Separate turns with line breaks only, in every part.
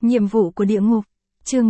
Nhiệm vụ của địa ngục. Chương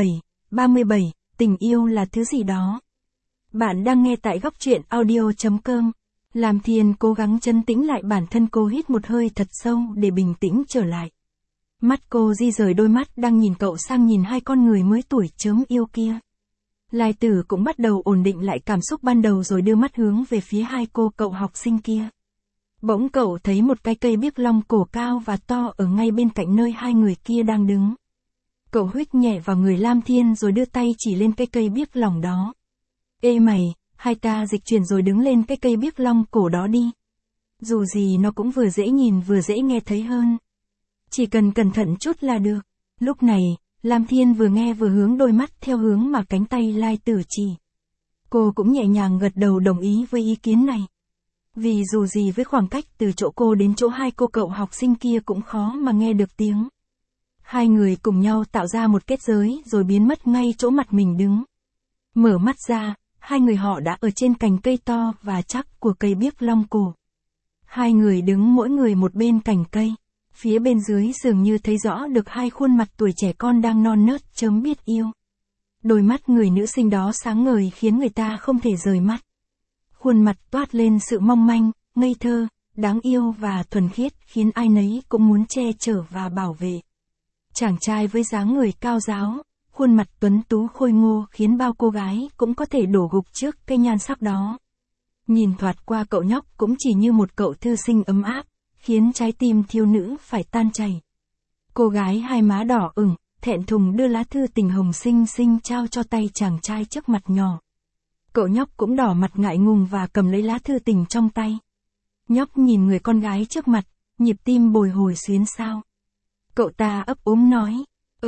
37, tình yêu là thứ gì đó. Bạn đang nghe tại góc truyện audio.com. Lam Thiên cố gắng trấn tĩnh lại bản thân, cô hít một hơi thật sâu để bình tĩnh trở lại. Mắt cô di rời đôi mắt đang nhìn cậu sang nhìn hai con người mới tuổi chớm yêu kia. Lai Tử cũng bắt đầu ổn định lại cảm xúc ban đầu rồi đưa mắt hướng về phía hai cậu học sinh kia. Bỗng cậu thấy một cái cây biếc long cổ cao và to ở ngay bên cạnh nơi hai người kia đang đứng. Cậu huých nhẹ vào người Lam Thiên rồi đưa tay chỉ lên cái cây biếc long đó. Ê mày, hai ta dịch chuyển rồi đứng lên cái cây biếc long cổ đó đi. Dù gì nó cũng vừa dễ nhìn vừa dễ nghe thấy hơn. Chỉ cần cẩn thận chút là được. Lúc này, Lam Thiên vừa nghe vừa hướng đôi mắt theo hướng mà cánh tay Lai Tử chỉ. Cô cũng nhẹ nhàng gật đầu đồng ý với ý kiến này. Vì dù gì với khoảng cách từ chỗ cô đến chỗ hai cậu học sinh kia cũng khó mà nghe được tiếng. Hai người cùng nhau tạo ra một kết giới rồi biến mất ngay chỗ mặt mình đứng. Mở mắt ra, hai người họ đã ở trên cành cây to và chắc của cây biếc long cổ. Hai người đứng mỗi người một bên cành cây. Phía bên dưới dường như thấy rõ được hai khuôn mặt tuổi trẻ con đang non nớt chớm biết yêu. Đôi mắt người nữ sinh đó sáng ngời khiến người ta không thể rời mắt. Khuôn mặt toát lên sự mong manh, ngây thơ, đáng yêu và thuần khiết khiến ai nấy cũng muốn che chở và bảo vệ. Chàng trai với dáng người cao ráo, khuôn mặt tuấn tú khôi ngô khiến bao cô gái cũng có thể đổ gục trước cái nhan sắc đó. Nhìn thoạt qua cậu nhóc cũng chỉ như một cậu thư sinh ấm áp, khiến trái tim thiếu nữ phải tan chảy. Cô gái hai má đỏ ửng, thẹn thùng đưa lá thư tình hồng xinh xinh trao cho tay chàng trai trước mặt nhỏ. Cậu nhóc cũng đỏ mặt ngại ngùng và cầm lấy lá thư tình trong tay. Nhóc nhìn người con gái trước mặt, nhịp tim bồi hồi xuyến xao. Cậu ta ấp úng nói,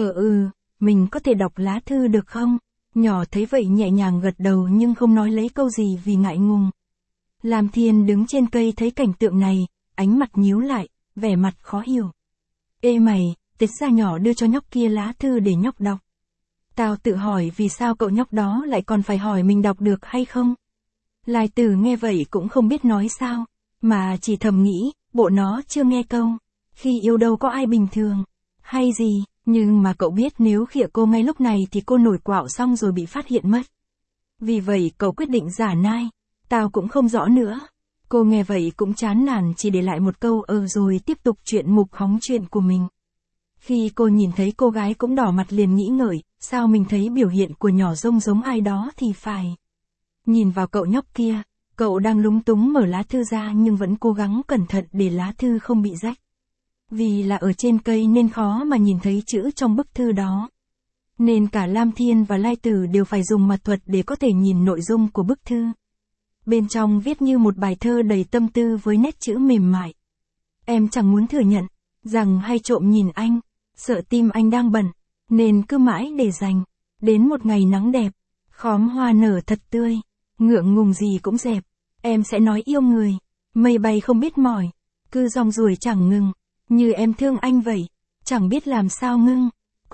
mình có thể đọc lá thư được không? Nhỏ thấy vậy nhẹ nhàng gật đầu nhưng không nói lấy câu gì vì ngại ngùng. Lam Thiên đứng trên cây thấy cảnh tượng này, ánh mặt nhíu lại, vẻ mặt khó hiểu. Ê mày, tịch ra nhỏ đưa cho nhóc kia lá thư để nhóc đọc. Tao tự hỏi vì sao cậu nhóc đó lại còn phải hỏi mình đọc được hay không? Lai Tử nghe vậy cũng không biết nói sao, mà chỉ thầm nghĩ, bộ nó chưa nghe câu. Khi yêu đâu có ai bình thường, hay gì, nhưng mà cậu biết nếu khịa cô ngay lúc này thì cô nổi quạo xong rồi bị phát hiện mất. Vì vậy cậu quyết định giả nai, tao cũng không rõ nữa. Cô nghe vậy cũng chán nản chỉ để lại một câu rồi tiếp tục chuyện mục hóng chuyện của mình. Khi cô nhìn thấy cô gái cũng đỏ mặt liền nghĩ ngợi, sao mình thấy biểu hiện của nhỏ giống ai đó thì phải. Nhìn vào cậu nhóc kia, cậu đang lúng túng mở lá thư ra nhưng vẫn cố gắng cẩn thận để lá thư không bị rách. Vì là ở trên cây nên khó mà nhìn thấy chữ trong bức thư đó. Nên cả Lam Thiên và Lai Tử đều phải dùng mặt thuật để có thể nhìn nội dung của bức thư. Bên trong viết như một bài thơ đầy tâm tư với nét chữ mềm mại. Em chẳng muốn thừa nhận rằng hay trộm nhìn anh, sợ tim anh đang bận, nên cứ mãi để dành. Đến một ngày nắng đẹp, khóm hoa nở thật tươi, ngượng ngùng gì cũng dẹp. Em sẽ nói yêu người, mây bay không biết mỏi, cứ rong ruổi chẳng ngừng, như em thương anh vậy, chẳng biết làm sao ngưng.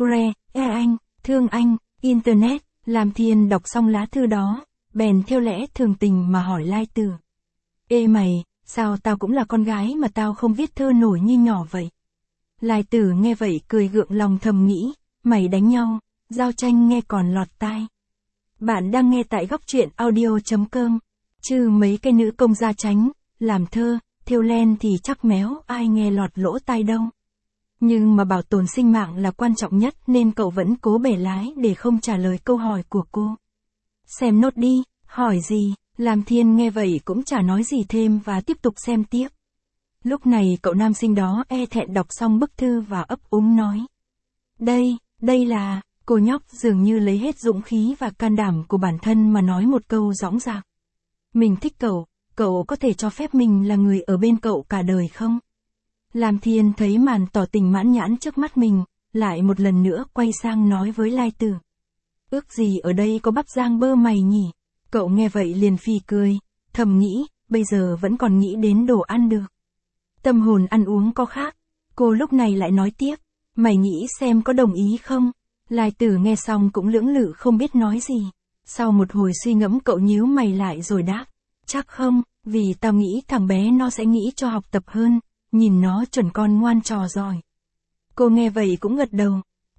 Anh, thương anh, Internet. Lam Thiên đọc xong lá thư đó, bèn theo lẽ thường tình mà hỏi Lai Tử. Ê mày, sao tao cũng là con gái mà tao không viết thơ nổi như nhỏ vậy? Lai Tử nghe vậy cười gượng lòng thầm nghĩ, mày đánh nhau, giao tranh nghe còn lọt tai. Bạn đang nghe tại góc truyện audio.com, chứ mấy cái nữ công gia tránh, làm thơ, thêu len thì chắc méo ai nghe lọt lỗ tai đâu. Nhưng mà bảo tồn sinh mạng là quan trọng nhất nên cậu vẫn cố bẻ lái để không trả lời câu hỏi của cô. Xem nốt đi, hỏi gì? Lam Thiên nghe vậy cũng chả nói gì thêm và tiếp tục xem tiếp. Lúc này cậu nam sinh đó thẹn đọc xong bức thư và ấp úng nói. Đây là, cô nhóc dường như lấy hết dũng khí và can đảm của bản thân mà nói một câu dõng dạc. Mình thích cậu có thể cho phép mình là người ở bên cậu cả đời không? Lam Thiên thấy màn tỏ tình mãn nhãn trước mắt mình, lại một lần nữa quay sang nói với Lai Tử. Ước gì ở đây có bắp rang bơ mày nhỉ? Cậu nghe vậy liền phì cười, thầm nghĩ, bây giờ vẫn còn nghĩ đến đồ ăn được. Tâm hồn ăn uống có khác. Cô lúc này lại nói tiếp, mày nghĩ xem có đồng ý không? Lai Tử nghe xong cũng lưỡng lự không biết nói gì. Sau một hồi suy ngẫm cậu nhíu mày lại rồi đáp, chắc không, vì tao nghĩ thằng bé nó sẽ nghĩ cho học tập hơn, nhìn nó chuẩn con ngoan trò giỏi. Cô nghe vậy cũng gật đầu,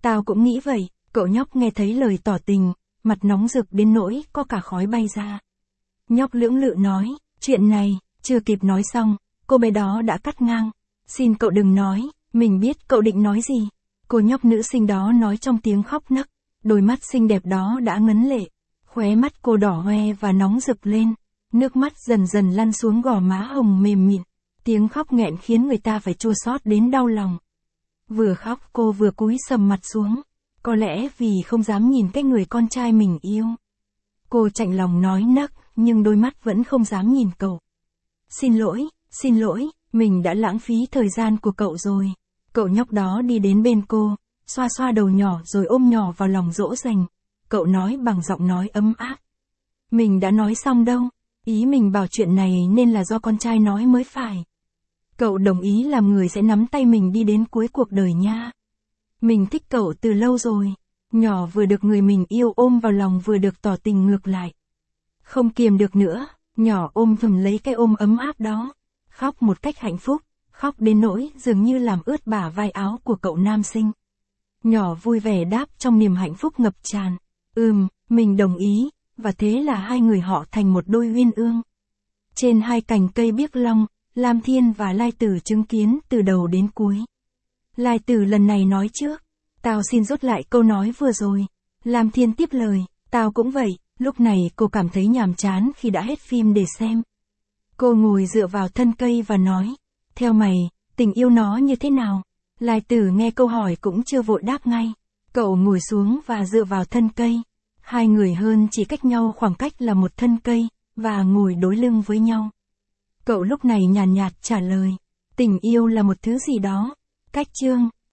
Tao cũng nghĩ vậy, cậu nhóc nghe thấy lời tỏ tình, mặt nóng rực đến nỗi có cả khói bay ra. Nhóc lưỡng lự nói, chuyện này, chưa kịp nói xong, cô bé đó đã cắt ngang. Xin cậu đừng nói, mình biết cậu định nói gì. Cô nhóc nữ sinh đó nói trong tiếng khóc nấc, đôi mắt xinh đẹp đó đã ngấn lệ. Khóe mắt cô đỏ hoe và nóng rực lên, nước mắt dần dần lăn xuống gò má hồng mềm mịn. Tiếng khóc nghẹn khiến người ta phải chua xót đến đau lòng. Vừa khóc cô vừa cúi sầm mặt xuống, có lẽ vì không dám nhìn cái người con trai mình yêu. Cô chạnh lòng nói nấc, nhưng đôi mắt vẫn không dám nhìn cậu. Xin lỗi, mình đã lãng phí thời gian của cậu rồi. Cậu nhóc đó đi đến bên cô, xoa xoa đầu nhỏ rồi ôm nhỏ vào lòng dỗ dành. Cậu nói bằng giọng nói ấm áp. Mình đã nói xong đâu, ý mình bảo chuyện này nên là do con trai nói mới phải. Cậu đồng ý làm người sẽ nắm tay mình đi đến cuối cuộc đời nha. Mình thích cậu từ lâu rồi. Nhỏ vừa được người mình yêu ôm vào lòng vừa được tỏ tình ngược lại. Không kiềm được nữa, nhỏ ôm thầm lấy cái ôm ấm áp đó. Khóc một cách hạnh phúc, khóc đến nỗi dường như làm ướt bả vai áo của cậu nam sinh. Nhỏ vui vẻ đáp trong niềm hạnh phúc ngập tràn. Mình đồng ý, và thế là hai người họ thành một đôi uyên ương. Trên hai cành cây biếc long, Lam Thiên và Lai Tử chứng kiến từ đầu đến cuối. Lai Tử lần này nói trước, tao xin rút lại câu nói vừa rồi. Lam Thiên tiếp lời, tao cũng vậy. Lúc này cô cảm thấy nhàm chán khi đã hết phim để xem. Cô ngồi dựa vào thân cây và nói, theo mày, tình yêu nó như thế nào? Lai Tử nghe câu hỏi cũng chưa vội đáp ngay. Cậu ngồi xuống và dựa vào thân cây. Hai người hơn chỉ cách nhau khoảng cách là một thân cây, và ngồi đối lưng với nhau. Cậu lúc này nhàn nhạt trả lời, tình yêu là một thứ gì đó, cách chương.